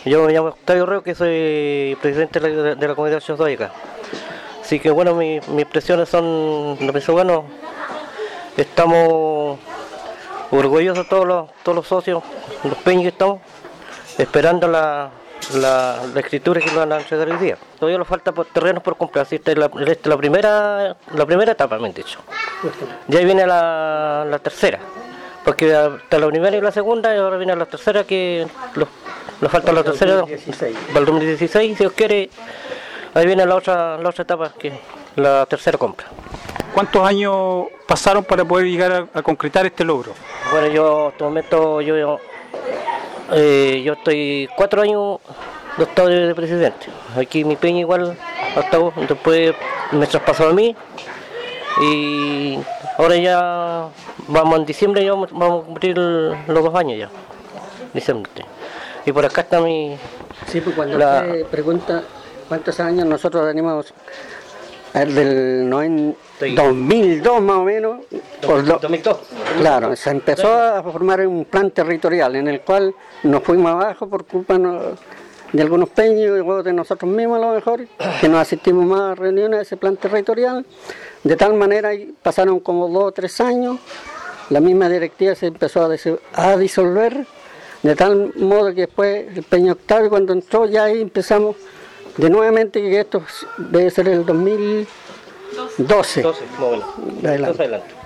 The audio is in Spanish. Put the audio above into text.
Yo me llamo Octavio Reo, que soy presidente de la comunidad socioeconómica. Así que bueno, mis impresiones son, bueno, estamos orgullosos todos los socios, los peños que estamos, esperando la escritura que nos van a entregar hoy día. Todavía nos falta terrenos por comprar, así esta es la primera etapa, me han dicho. Ya ahí viene la tercera, porque está la primera y la segunda, y ahora viene la tercera, que nos falta la tercera, 2016. Para el 2016, si Dios quiere, ahí viene la otra etapa, que la tercera compra. ¿Cuántos años pasaron para poder llegar a concretar este logro? Bueno, yo en este momento yo estoy 4 años de estado de presidente. Aquí mi peña igual ha estado, después me traspasó a mí y ahora ya vamos en diciembre, ya vamos a cumplir los 2 años ya, diciembre. Y por acá está mi... Sí, pues cuando usted pregunta cuántos años nosotros tenemos, del 2002 más o menos, 2002. claro, se empezó a formar un plan territorial en el cual nos fuimos abajo por culpa de algunos peños y de nosotros mismos a lo mejor, que nos asistimos más a reuniones de ese plan territorial, de tal manera pasaron como 2 o 3 años, la misma directiva se empezó a disolver, de tal modo que después el Peña Octavio, cuando entró, ya ahí empezamos de nuevamente, que esto debe ser el 2012. 12, bueno, adelante. adelante.